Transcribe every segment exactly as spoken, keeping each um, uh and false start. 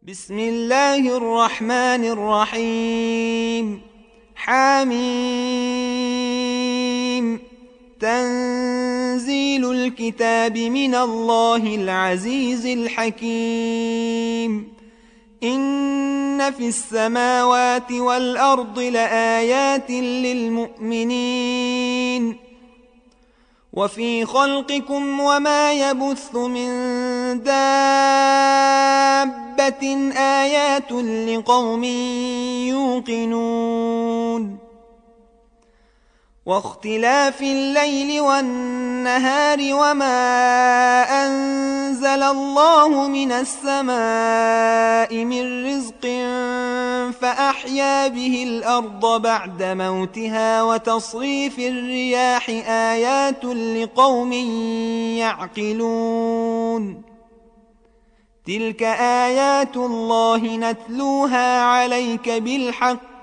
بسم الله الرحمن الرحيم. حميم. تنزيل الكتاب من الله العزيز الحكيم. إن في السماوات والأرض لآيات للمؤمنين وفي خلقكم وما يبث من دابة آيات لقوم يوقنون. واختلاف الليل والنهار وما أنزل الله من السماء من رزق فأحيا به الأرض بعد موتها وتصريف الرياح آيات لقوم يعقلون. تلك آيات الله نتلوها عليك بالحق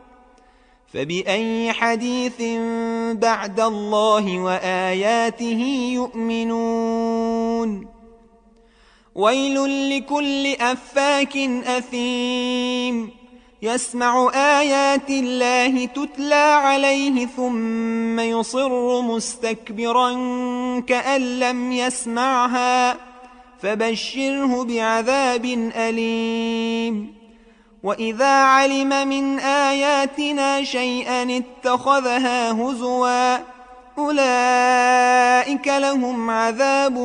فبأي حديث بعد الله وآياته يؤمنون. ويل لكل أفاك أثيم يسمع آيات الله تتلى عليه ثم يصر مستكبرا كأن لم يسمعها فبشره بعذاب أليم. وإذا علم من آياتنا شيئا اتخذها هزوا أولئك لهم عذاب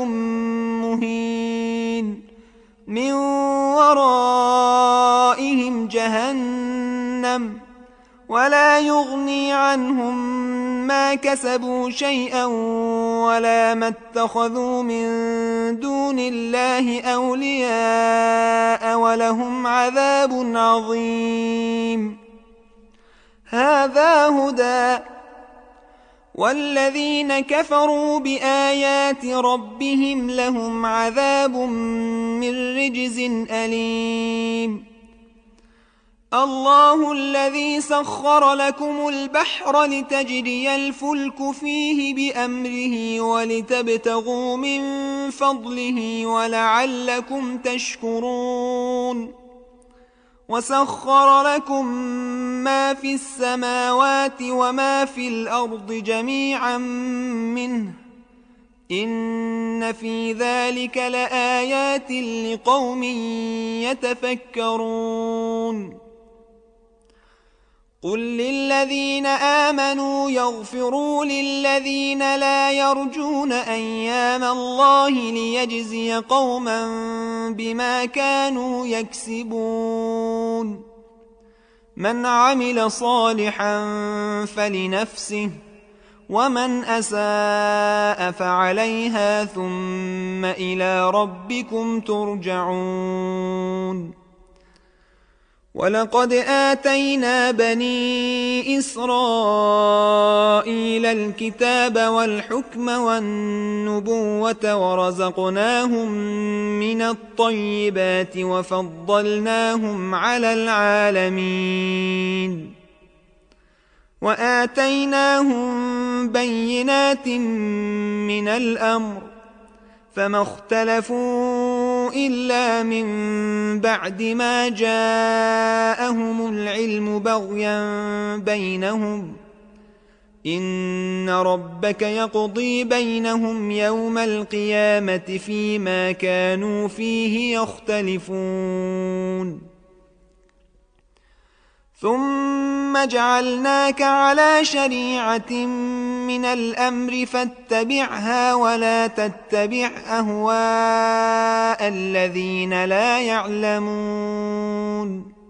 مهين من ورائهم جهنم ولا يغني عنهم ما كسبوا شيئا ولا ما اتخذوا من دون الله أولياء ولهم عذاب عظيم. هذا هدى والذين كفروا بآيات ربهم لهم عذاب من رجز أليم. الله الذي سخر لكم البحر لتجري الفلك فيه بأمره ولتبتغوا من فضله ولعلكم تشكرون. وسخر لكم ما في السماوات وما في الأرض جميعا منه إن في ذلك لآيات لقوم يتفكرون. قل للذين آمنوا يغفروا للذين لا يرجون أيام الله ليجزي قوما بما كانوا يكسبون. من عمل صالحا فلنفسه ومن أساء فعليها ثم إلى ربكم ترجعون. ولقد آتينا بني إسرائيل الكتاب والحكم والنبوة ورزقناهم من الطيبات وفضلناهم على العالمين وآتيناهم بينات من الأمر فما اختلفوا إلا من بعد ما جاءهم العلم بغيا بينهم إن ربك يقضي بينهم يوم القيامة فيما كانوا فيه يختلفون. ثم جعلناك على شريعة من الأمر فاتبعها ولا تتبع أهواء الذين لا يعلمون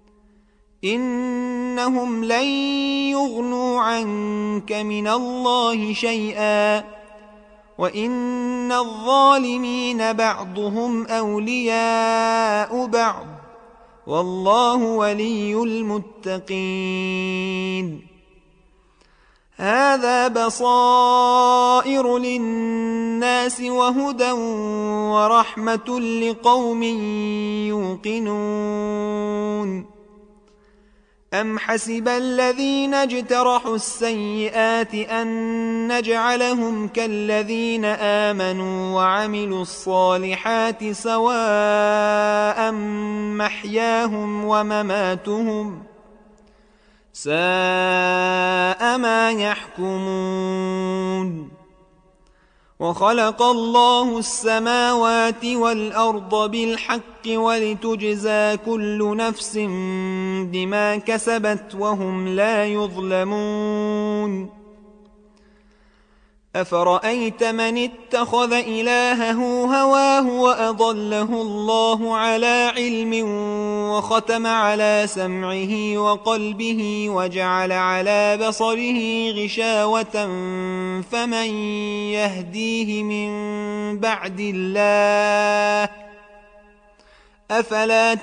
إنهم لن يغنوا عنك من الله شيئا وإن الظالمين بعضهم أولياء بعض والله ولي المتقين. هذا بصائر للناس وهدى ورحمة لقوم يوقنون. أم حسب الذين اجترحوا السيئات أن نجعلهم كالذين آمنوا وعملوا الصالحات سواء محياهم ومماتهم ساء ما يحكمون وخلق الله السماوات والأرض بالحق ولتجزى كل نفس بما كسبت وهم لا يظلمون أفرأيت من اتخذ إلهه هواه وأضله الله على علم وختم على سمعه وقلبه وجعل على بصره غشاوة فمن يهديه من بعد الله أفلا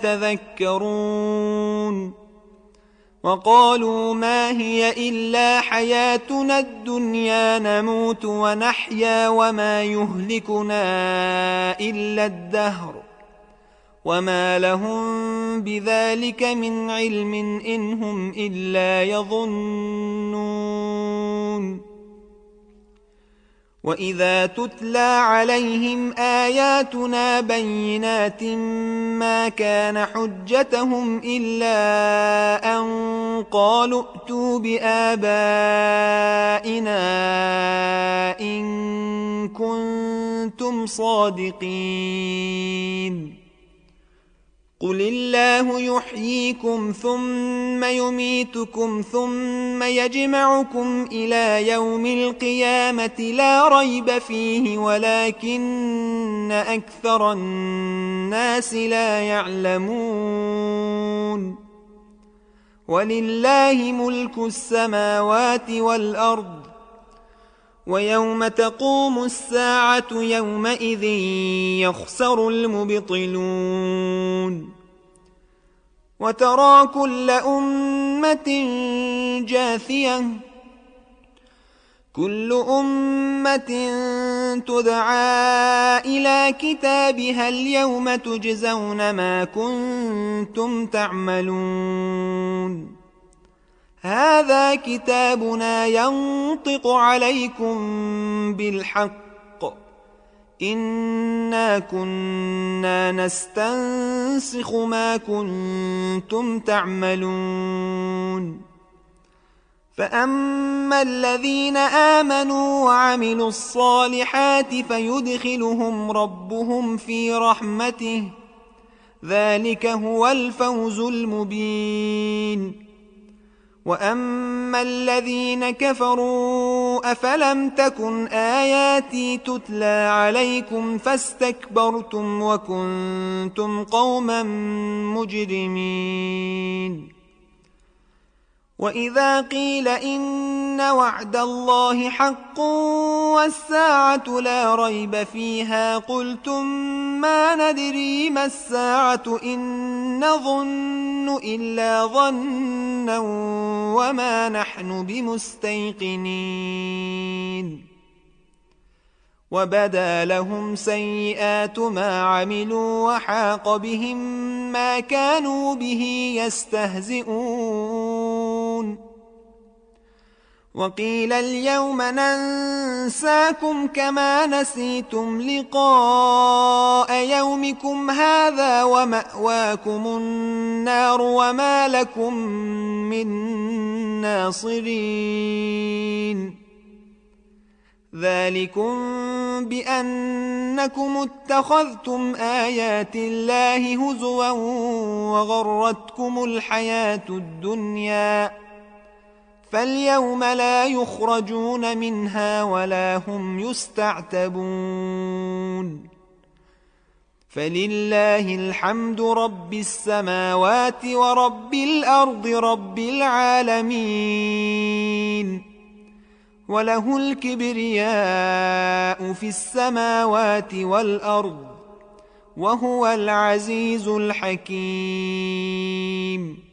تذكرون وقالوا ما هي إلا حياتنا الدنيا نموت ونحيا وما يهلكنا إلا الدهر وما لهم بذلك من علم إن هم إلا يظنون وإذا تتلى عليهم آياتنا بينات ما كان حجتهم إلا أن قالوا ائتوا بآبائنا إن كنتم صادقين قل الله يحييكم ثم يميتكم ثم يجمعكم إلى يوم القيامة لا ريب فيه ولكن أكثر الناس لا يعلمون ولله ملك السماوات والأرض ويوم تقوم الساعة يومئذ يخسر المبطلون وترى كل أمة جاثية كل أمة تدعى إلى كتابها اليوم تجزون ما كنتم تعملون هذا كتابنا ينطق عليكم بالحق إنا كنا نستنسخ ما كنتم تعملون فأما الذين آمنوا وعملوا الصالحات فيدخلهم ربهم في رحمته ذلك هو الفوز المبين وأما الذين كفروا أفلم تكن آياتي تتلى عليكم فاستكبرتم وكنتم قوما مجرمين وإذا قيل إن وعد الله حق والساعة لا ريب فيها قلتم ما ندري ما الساعة إن نظن إلا ظنا وما نحن بمستيقنين وبدا لهم سيئات ما عملوا وحاق بهم ما كانوا به يستهزئون وقيل اليوم ننساكم كما نسيتم لقاء يومكم هذا ومأواكم النار وما لكم من ناصرين ذلكم بأنكم اتخذتم آيات الله هزوا وغرتكم الحياة الدنيا فاليوم لا يخرجون منها ولا هم يستعتبون فلله الحمد رب السماوات ورب الأرض رب العالمين وله الكبرياء في السماوات والأرض وهو العزيز الحكيم